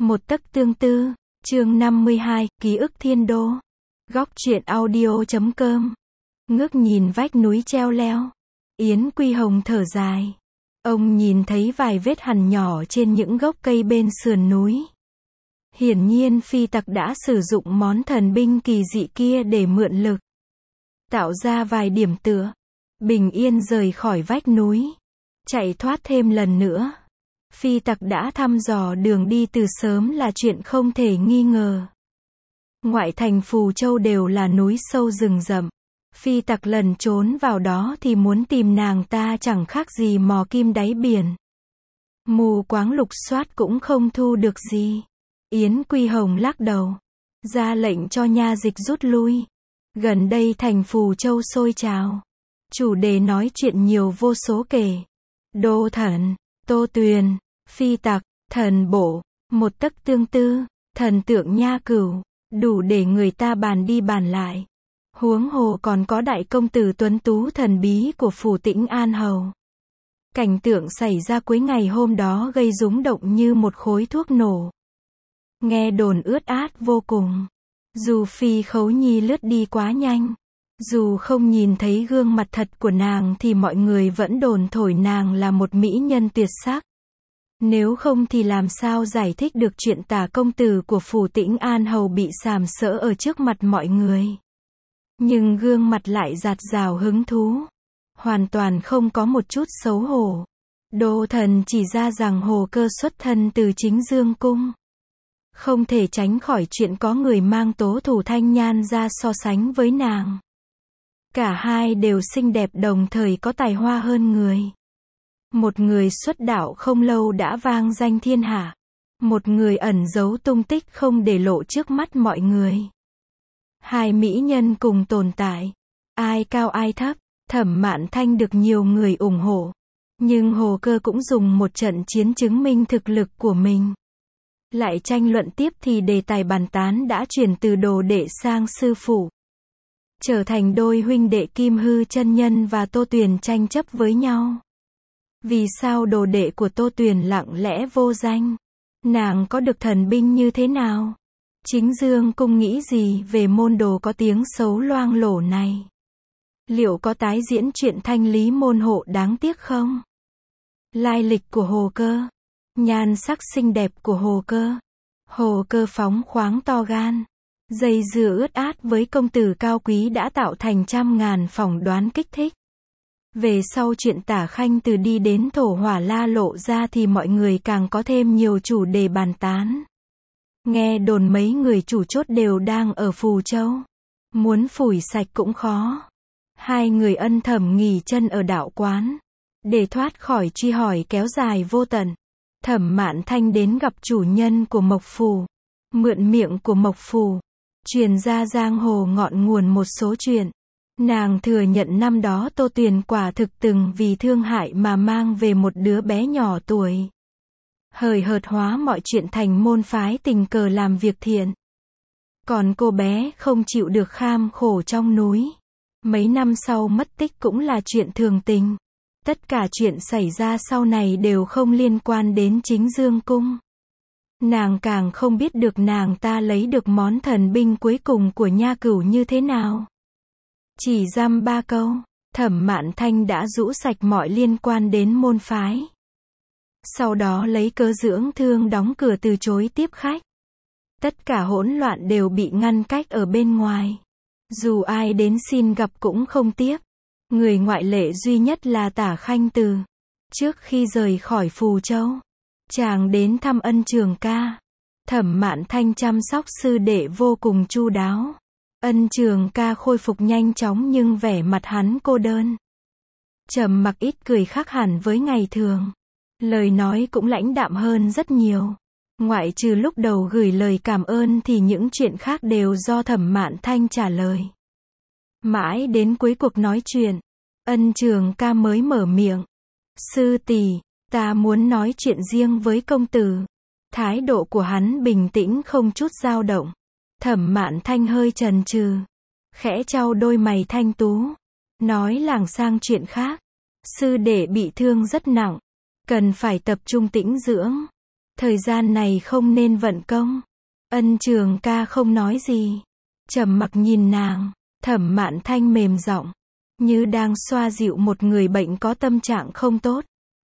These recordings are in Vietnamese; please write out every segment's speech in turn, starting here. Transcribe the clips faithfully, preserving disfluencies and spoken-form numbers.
Một tấc tương tư, chương năm mươi hai, ký ức thiên đô. Góc truyện audio chấm com. Ngước nhìn vách núi treo leo. Yến Quy Hồng thở dài. Ông nhìn thấy vài vết hằn nhỏ trên những gốc cây bên sườn núi. Hiển nhiên phi tặc đã sử dụng món thần binh kỳ dị kia để mượn lực. Tạo ra vài điểm tựa. Bình yên rời khỏi vách núi. Chạy thoát thêm lần nữa. Phi tặc đã thăm dò đường đi từ sớm là chuyện không thể nghi ngờ. Ngoại thành Phù Châu đều là núi sâu rừng rậm. Phi tặc lần trốn vào đó thì muốn tìm nàng ta chẳng khác gì mò kim đáy biển. Mù quáng lục soát cũng không thu được gì. Yến Quy Hồng lắc đầu. Ra lệnh cho nha dịch rút lui. Gần đây thành Phù Châu sôi trào. Chủ đề nói chuyện nhiều vô số kể. Đô thần, Tô Tuyền, phi tặc, thần bộ, một tấc tương tư, thần tượng nha cửu, đủ để người ta bàn đi bàn lại. Huống hồ còn có đại công tử tuấn tú thần bí của phủ Tĩnh An Hầu. Cảnh tượng xảy ra cuối ngày hôm đó gây rúng động như một khối thuốc nổ. Nghe đồn ướt át vô cùng. Dù Phi Khấu Nhi lướt đi quá nhanh, dù không nhìn thấy gương mặt thật của nàng thì mọi người vẫn đồn thổi nàng là một mỹ nhân tuyệt sắc. Nếu không thì làm sao giải thích được chuyện tả công tử của phủ Tĩnh An Hầu bị sàm sỡ ở trước mặt mọi người. Nhưng gương mặt lại dạt dào hứng thú. Hoàn toàn không có một chút xấu hổ. Đô thần chỉ ra rằng Hồ Cơ xuất thân từ Chính Dương Cung. Không thể tránh khỏi chuyện có người mang tố thủ thanh nhan ra so sánh với nàng. Cả hai đều xinh đẹp đồng thời có tài hoa hơn người. Một người xuất đạo không lâu đã vang danh thiên hạ. Một người ẩn giấu tung tích không để lộ trước mắt mọi người. Hai mỹ nhân cùng tồn tại. Ai cao ai thấp, Thẩm Mạn Thanh được nhiều người ủng hộ. Nhưng Hồ Cơ cũng dùng một trận chiến chứng minh thực lực của mình. Lại tranh luận tiếp thì đề tài bàn tán đã chuyển từ đồ đệ sang sư phụ. Trở thành đôi huynh đệ Kim Hư chân nhân và Tô Tuyền tranh chấp với nhau. Vì sao đồ đệ của Tô Tuyền lặng lẽ vô danh? Nàng có được thần binh như thế nào? Chính Dương Cung nghĩ gì về môn đồ có tiếng xấu loang lổ này? Liệu có tái diễn chuyện thanh lý môn hộ đáng tiếc không? Lai lịch của Hồ Cơ. Nhan sắc xinh đẹp của Hồ Cơ. Hồ Cơ phóng khoáng to gan. Dây dưa ướt át với công tử cao quý đã tạo thành trăm ngàn phỏng đoán kích thích. Về sau chuyện Tả Khanh Từ đi đến Thổ Hỏa La lộ ra thì mọi người càng có thêm nhiều chủ đề bàn tán. Nghe đồn mấy người chủ chốt đều đang ở Phù Châu. Muốn phủi sạch cũng khó. Hai người ân thầm nghỉ chân ở đạo quán. Để thoát khỏi truy hỏi kéo dài vô tận. Thẩm Mạn Thanh đến gặp chủ nhân của Mộc Phù. Mượn miệng của Mộc Phù. Truyền ra giang hồ ngọn nguồn một số chuyện. Nàng thừa nhận năm đó Tô Tuyền quả thực từng vì thương hại mà mang về một đứa bé nhỏ tuổi. Hời hợt hóa mọi chuyện thành môn phái tình cờ làm việc thiện. Còn cô bé không chịu được kham khổ trong núi. Mấy năm sau mất tích cũng là chuyện thường tình. Tất cả chuyện xảy ra sau này đều không liên quan đến Chính Dương Cung. Nàng càng không biết được nàng ta lấy được món thần binh cuối cùng của nha cửu như thế nào. Chỉ dăm ba câu, Thẩm Mạn Thanh đã rũ sạch mọi liên quan đến môn phái. Sau đó lấy cớ dưỡng thương đóng cửa từ chối tiếp khách. Tất cả hỗn loạn đều bị ngăn cách ở bên ngoài. Dù ai đến xin gặp cũng không tiếp. Người ngoại lệ duy nhất là Tả Khanh Từ. Trước khi rời khỏi Phù Châu, chàng đến thăm Ân Trường Ca. Thẩm Mạn Thanh chăm sóc sư đệ vô cùng chu đáo. Ân Trường Ca khôi phục nhanh chóng nhưng vẻ mặt hắn cô đơn. Trầm mặc ít cười khác hẳn với ngày thường. Lời nói cũng lãnh đạm hơn rất nhiều. Ngoại trừ lúc đầu gửi lời cảm ơn thì những chuyện khác đều do Thẩm Mạn Thanh trả lời. Mãi đến cuối cuộc nói chuyện, Ân Trường Ca mới mở miệng. Sư tỷ, ta muốn nói chuyện riêng với công tử. Thái độ của hắn bình tĩnh không chút dao động. Thẩm Mạn Thanh hơi chần chừ, khẽ chau đôi mày thanh tú, nói lảng sang chuyện khác. Sư đệ bị thương rất nặng, cần phải tập trung tĩnh dưỡng. Thời gian này không nên vận công. Ân Trường Ca không nói gì. Trầm mặc nhìn nàng. Thẩm Mạn Thanh mềm giọng, như đang xoa dịu một người bệnh có tâm trạng không tốt.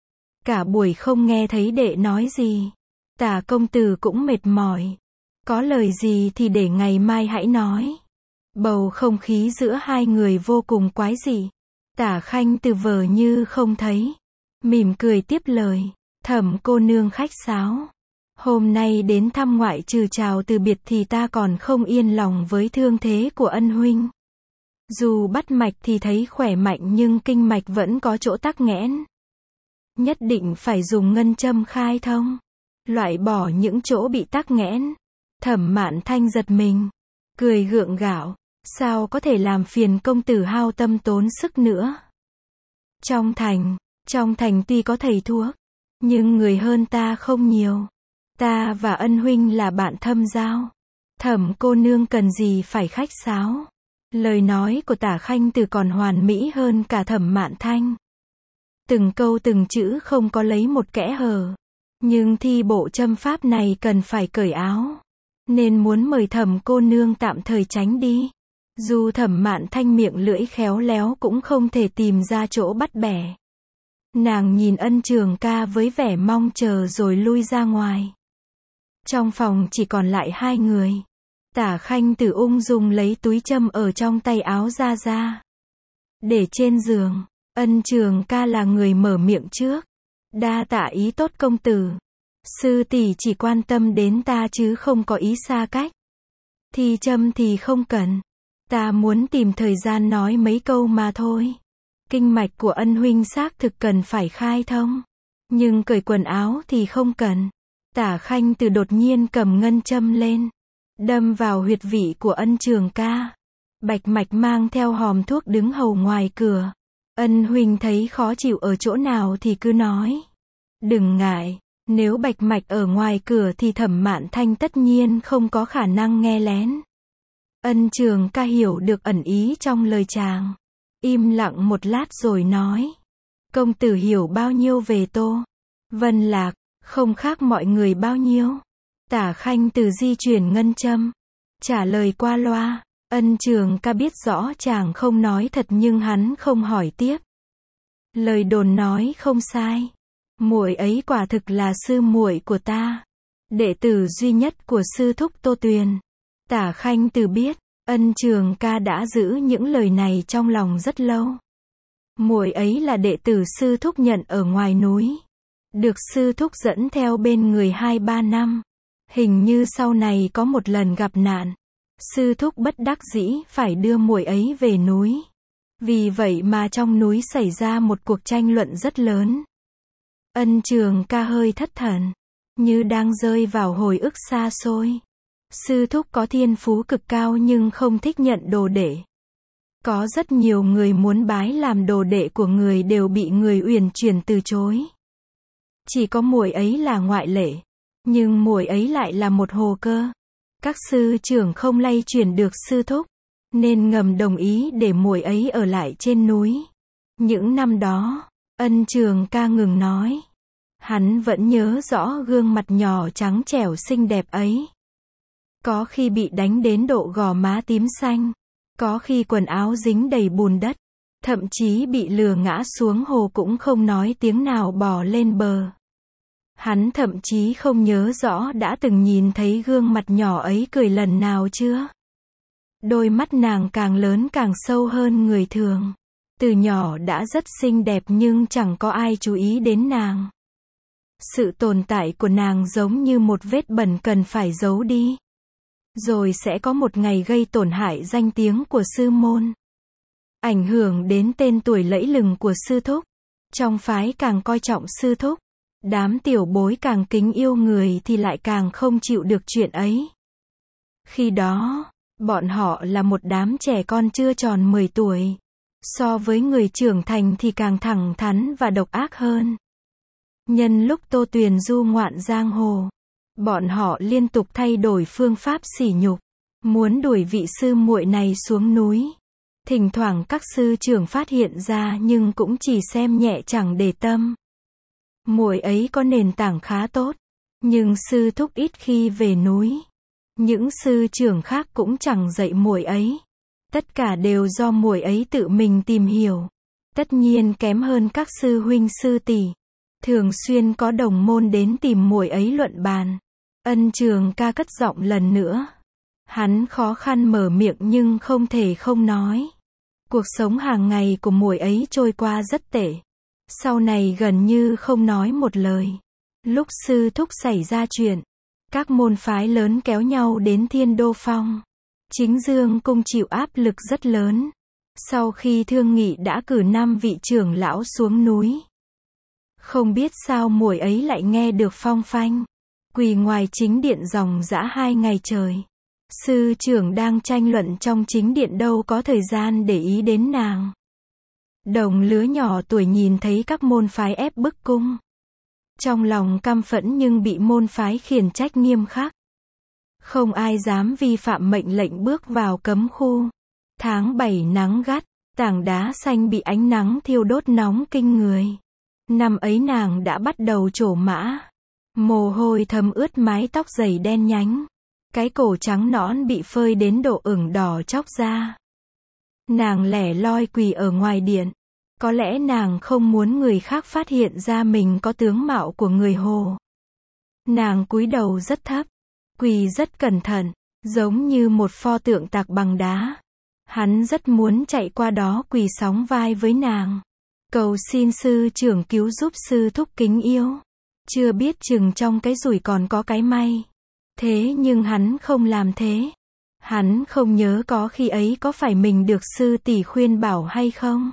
Cả buổi không nghe thấy đệ nói gì. Tả công tử cũng mệt mỏi. Có lời gì thì để ngày mai hãy nói. Bầu không khí giữa hai người vô cùng quái dị. Tả Khanh Từ vờ như không thấy. Mỉm cười tiếp lời. Thẩm cô nương khách sáo. Hôm nay đến thăm ngoại trừ chào từ biệt thì ta còn không yên lòng với thương thế của ân huynh. Dù bắt mạch thì thấy khỏe mạnh nhưng kinh mạch vẫn có chỗ tắc nghẽn. Nhất định phải dùng ngân châm khai thông. Loại bỏ những chỗ bị tắc nghẽn. Thẩm Mạn Thanh giật mình. Cười gượng gạo. Sao có thể làm phiền công tử hao tâm tốn sức nữa. Trong thành, trong thành tuy có thầy thuốc, nhưng người hơn ta không nhiều. Ta và ân huynh là bạn thâm giao. Thẩm cô nương cần gì phải khách sáo. Lời nói của Tả Khanh Từ còn hoàn mỹ hơn cả Thẩm Mạn Thanh. Từng câu từng chữ không có lấy một kẽ hở. Nhưng thi bộ châm pháp này cần phải cởi áo. Nên muốn mời Thẩm cô nương tạm thời tránh đi. Dù Thẩm Mạn Thanh miệng lưỡi khéo léo cũng không thể tìm ra chỗ bắt bẻ. Nàng nhìn Ân Trường Ca với vẻ mong chờ rồi lui ra ngoài. Trong phòng chỉ còn lại hai người. Tả Khanh Từ ung dung lấy túi châm ở trong tay áo ra ra. Để trên giường. Ân Trường Ca là người mở miệng trước. Đa tạ ý tốt công tử. Sư tỷ chỉ quan tâm đến ta chứ không có ý xa cách. Thì châm thì không cần. Ta muốn tìm thời gian nói mấy câu mà thôi. Kinh mạch của ân huynh xác thực cần phải khai thông. Nhưng cởi quần áo thì không cần. Tả Khanh Từ đột nhiên cầm ngân châm lên. Đâm vào huyệt vị của Ân Trường Ca. Bạch Mạch mang theo hòm thuốc đứng hầu ngoài cửa. Ân huynh thấy khó chịu ở chỗ nào thì cứ nói. Đừng ngại. Nếu Bạch Mạch ở ngoài cửa thì Thẩm Mạn Thanh tất nhiên không có khả năng nghe lén. Ân Trường Ca hiểu được ẩn ý trong lời chàng. Im lặng một lát rồi nói. Công tử hiểu bao nhiêu về Tô Vân Lạc, không khác mọi người bao nhiêu. Tả Khanh Từ di chuyển ngân châm. Trả lời qua loa. Ân Trường Ca biết rõ chàng không nói thật nhưng hắn không hỏi tiếp. Lời đồn nói không sai. Muội ấy quả thực là sư muội của ta. Đệ tử duy nhất của sư thúc Tô Tuyền. Tả Khanh Từ biết. Ân Trường Ca đã giữ những lời này trong lòng rất lâu. Muội ấy là đệ tử sư thúc nhận ở ngoài núi. Được sư thúc dẫn theo bên người hai ba năm. Hình như sau này có một lần gặp nạn. Sư thúc bất đắc dĩ phải đưa muội ấy về núi. Vì vậy mà trong núi xảy ra một cuộc tranh luận rất lớn. Ân Trường Ca hơi thất thần. Như đang rơi vào hồi ức xa xôi. Sư thúc có thiên phú cực cao nhưng không thích nhận đồ đệ. Có rất nhiều người muốn bái làm đồ đệ của người đều bị người uyển chuyển từ chối. Chỉ có muội ấy là ngoại lệ. Nhưng muội ấy lại là một hồ cơ. Các sư trưởng không lay chuyển được sư thúc. Nên ngầm đồng ý để muội ấy ở lại trên núi. Những năm đó, Ân Trường Ca ngừng nói. Hắn vẫn nhớ rõ gương mặt nhỏ trắng trẻo xinh đẹp ấy. Có khi bị đánh đến độ gò má tím xanh. Có khi quần áo dính đầy bùn đất. Thậm chí bị lừa ngã xuống hồ cũng không nói tiếng nào bò lên bờ. Hắn thậm chí không nhớ rõ đã từng nhìn thấy gương mặt nhỏ ấy cười lần nào chưa. Đôi mắt nàng càng lớn càng sâu hơn người thường. Từ nhỏ đã rất xinh đẹp nhưng chẳng có ai chú ý đến nàng. Sự tồn tại của nàng giống như một vết bẩn cần phải giấu đi. Rồi sẽ có một ngày gây tổn hại danh tiếng của sư môn. Ảnh hưởng đến tên tuổi lẫy lừng của sư thúc. Trong phái càng coi trọng sư thúc. Đám tiểu bối càng kính yêu người thì lại càng không chịu được chuyện ấy. Khi đó, bọn họ là một đám trẻ con chưa tròn mười tuổi. So với người trưởng thành thì càng thẳng thắn và độc ác hơn. Nhân lúc Tô Tuyền du ngoạn giang hồ, bọn họ liên tục thay đổi phương pháp sỉ nhục, muốn đuổi vị sư muội này xuống núi. Thỉnh thoảng các sư trưởng phát hiện ra nhưng cũng chỉ xem nhẹ chẳng để tâm. Muội ấy có nền tảng khá tốt, Nhưng sư thúc ít khi về núi. Những sư trưởng khác cũng chẳng dạy muội ấy. Tất cả đều do muội ấy tự mình tìm hiểu. Tất nhiên kém hơn các sư huynh sư tỷ. Thường xuyên có đồng môn đến tìm muội ấy luận bàn. Ân Trường Ca cất giọng lần nữa. Hắn khó khăn mở miệng nhưng không thể không nói. Cuộc sống hàng ngày của muội ấy trôi qua rất tệ. Sau này gần như không nói một lời. Lúc sư thúc xảy ra chuyện, các môn phái lớn kéo nhau đến Thiên Đô Phong. Chính Dương Cung chịu áp lực rất lớn. Sau khi thương nghị đã cử năm vị trưởng lão xuống núi. Không biết sao muội ấy lại nghe được phong phanh. Quỳ ngoài chính điện ròng rã hai ngày trời. Sư trưởng đang tranh luận trong chính điện đâu có thời gian để ý đến nàng. Đồng lứa nhỏ tuổi nhìn thấy các môn phái ép bức cung. Trong lòng căm phẫn nhưng bị môn phái khiển trách nghiêm khắc. Không ai dám vi phạm mệnh lệnh bước vào cấm khu. Tháng bảy nắng gắt, tảng đá xanh bị ánh nắng thiêu đốt nóng kinh người. Năm ấy nàng đã bắt đầu trổ mã. Mồ hôi thấm ướt mái tóc dày đen nhánh. Cái cổ trắng nõn bị phơi đến độ ửng đỏ chóc ra. Nàng lẻ loi quỳ ở ngoài điện. Có lẽ nàng không muốn người khác phát hiện ra mình có tướng mạo của người Hồ. Nàng cúi đầu rất thấp, quỳ rất cẩn thận, giống như một pho tượng tạc bằng đá. Hắn rất muốn chạy qua đó quỳ sóng vai với nàng. Cầu xin sư trưởng cứu giúp sư thúc kính yêu. Chưa biết chừng trong cái rủi còn có cái may. Thế nhưng hắn không làm thế. Hắn không nhớ có khi ấy có phải mình được sư tỷ khuyên bảo hay không.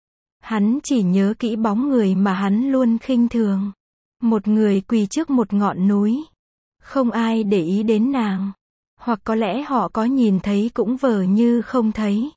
Hắn chỉ nhớ kỹ bóng người mà hắn luôn khinh thường. Một người quỳ trước một ngọn núi. Không ai để ý đến nàng. Hoặc có lẽ họ có nhìn thấy cũng vờ như không thấy.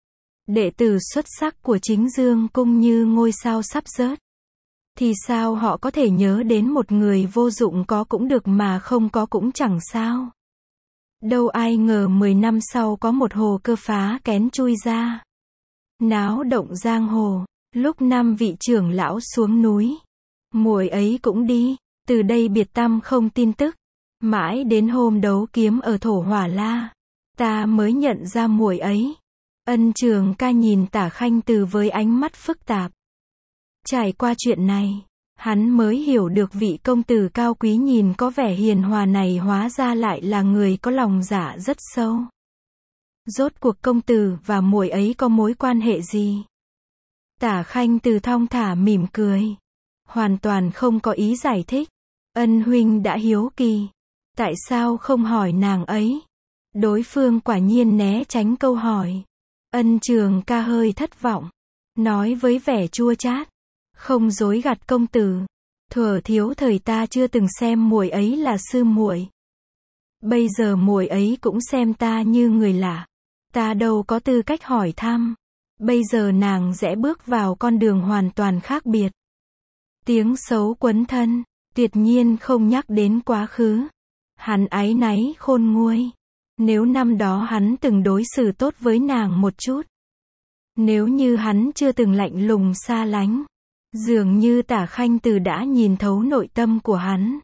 Đệ tử xuất sắc của chính Dương Cung như ngôi sao sắp rớt. Thì sao họ có thể nhớ đến một người vô dụng có cũng được mà không có cũng chẳng sao. Đâu ai ngờ mười năm sau có một hồ cơ phá kén chui ra. Náo động giang hồ. Lúc năm vị trưởng lão xuống núi, muội ấy cũng đi, từ đây biệt tăm không tin tức. Mãi đến hôm đấu kiếm ở Thổ Hỏa La, ta mới nhận ra muội ấy. Ân Trường Ca nhìn Tả Khanh Từ với ánh mắt phức tạp. Trải qua chuyện này, hắn mới hiểu được vị công tử cao quý nhìn có vẻ hiền hòa này hóa ra lại là người có lòng dạ rất sâu. Rốt cuộc công tử và muội ấy có mối quan hệ gì? Tả Khanh Từ thong thả mỉm cười. Hoàn toàn không có ý giải thích. Ân huynh đã hiếu kỳ. Tại sao không hỏi nàng ấy? Đối phương quả nhiên né tránh câu hỏi. Ân Trường Ca hơi thất vọng. Nói với vẻ chua chát. Không dối gạt công tử. Thuở thiếu thời ta chưa từng xem muội ấy là sư muội. Bây giờ muội ấy cũng xem ta như người lạ. Ta đâu có tư cách hỏi thăm. Bây giờ nàng rẽ bước vào con đường hoàn toàn khác biệt. Tiếng xấu quấn thân, tuyệt nhiên không nhắc đến quá khứ. Hắn áy náy khôn nguôi. Nếu năm đó hắn từng đối xử tốt với nàng một chút. Nếu như hắn chưa từng lạnh lùng xa lánh. Dường như Tả Khanh Từ đã nhìn thấu nội tâm của hắn.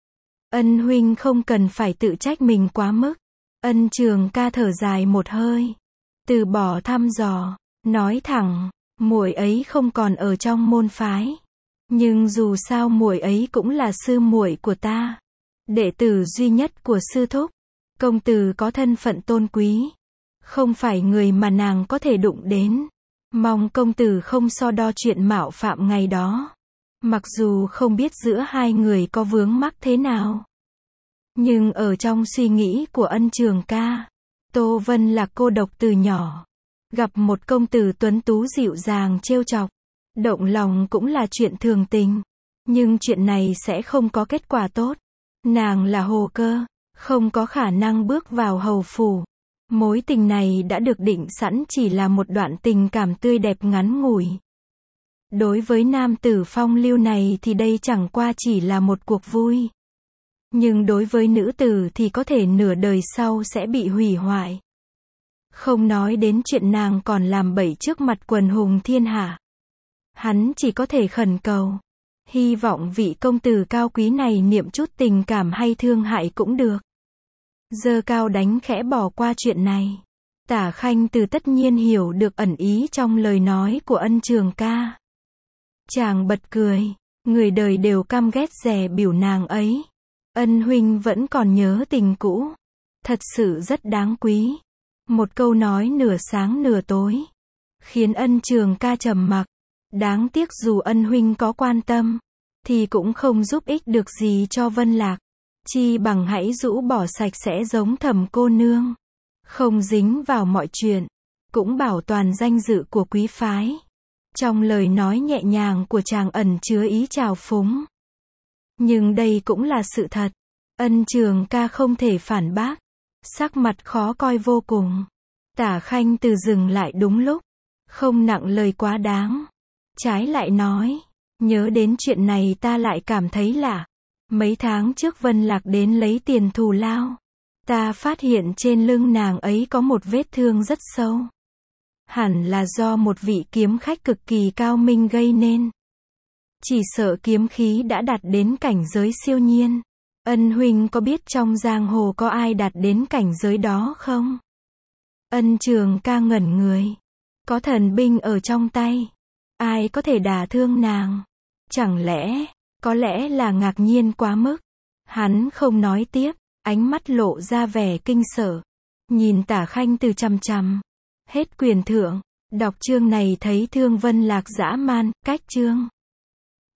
Ân huynh không cần phải tự trách mình quá mức. Ân Trường Ca thở dài một hơi. Từ bỏ thăm dò. Nói thẳng, muội ấy không còn ở trong môn phái. Nhưng dù sao muội ấy cũng là sư muội của ta. Đệ tử duy nhất của sư thúc. Công tử có thân phận tôn quý. Không phải người mà nàng có thể đụng đến. Mong công tử không so đo chuyện mạo phạm ngày đó. Mặc dù không biết giữa hai người có vướng mắc thế nào. Nhưng ở trong suy nghĩ của Ân Trường Ca, Tô Vân là cô độc từ nhỏ. Gặp một công tử tuấn tú dịu dàng trêu chọc. Động lòng cũng là chuyện thường tình. Nhưng chuyện này sẽ không có kết quả tốt. Nàng là hồ cơ. Không có khả năng bước vào hầu phủ. Mối tình này đã được định sẵn chỉ là một đoạn tình cảm tươi đẹp ngắn ngủi. Đối với nam tử phong lưu này thì đây chẳng qua chỉ là một cuộc vui. Nhưng đối với nữ tử thì có thể nửa đời sau sẽ bị hủy hoại. Không nói đến chuyện nàng còn làm bậy trước mặt quần hùng thiên hạ. Hắn chỉ có thể khẩn cầu. Hy vọng vị công tử cao quý này niệm chút tình cảm hay thương hại cũng được. Dơ cao đánh khẽ bỏ qua chuyện này. Tả Khanh Từ tất nhiên hiểu được ẩn ý trong lời nói của Ân Trường ca. Chàng bật cười. Người đời đều căm ghét dè biểu nàng ấy. Ân huynh vẫn còn nhớ tình cũ. Thật sự rất đáng quý. Một câu nói nửa sáng nửa tối. Khiến Ân Trường ca trầm mặc. Đáng tiếc dù Ân huynh có quan tâm. Thì cũng không giúp ích được gì cho Vân Lạc. Chi bằng hãy rũ bỏ sạch sẽ giống Thẩm cô nương. Không dính vào mọi chuyện. Cũng bảo toàn danh dự của quý phái. Trong lời nói nhẹ nhàng của chàng ẩn chứa ý trào phúng. Nhưng đây cũng là sự thật. Ân Trường ca không thể phản bác. Sắc mặt khó coi vô cùng. Tả Khanh Từ dừng lại đúng lúc. Không nặng lời quá đáng. Trái lại nói. Nhớ đến chuyện này ta lại cảm thấy lạ. Mấy tháng trước Vân Lạc đến lấy tiền thù lao. Ta phát hiện trên lưng nàng ấy có một vết thương rất sâu. Hẳn là do một vị kiếm khách cực kỳ cao minh gây nên. Chỉ sợ kiếm khí đã đạt đến cảnh giới siêu nhiên. Ân huynh có biết trong giang hồ có ai đạt đến cảnh giới đó không? Ân Trường ca ngẩn người. Có thần binh ở trong tay. Ai có thể đả thương nàng? Chẳng lẽ, có lẽ là ngạc nhiên quá mức. Hắn không nói tiếp, ánh mắt lộ ra vẻ kinh sợ. Nhìn Tả Khanh Từ chằm chằm. Hết quyền thượng. Đọc chương này thấy thương Vân Lạc dã man, cách chương.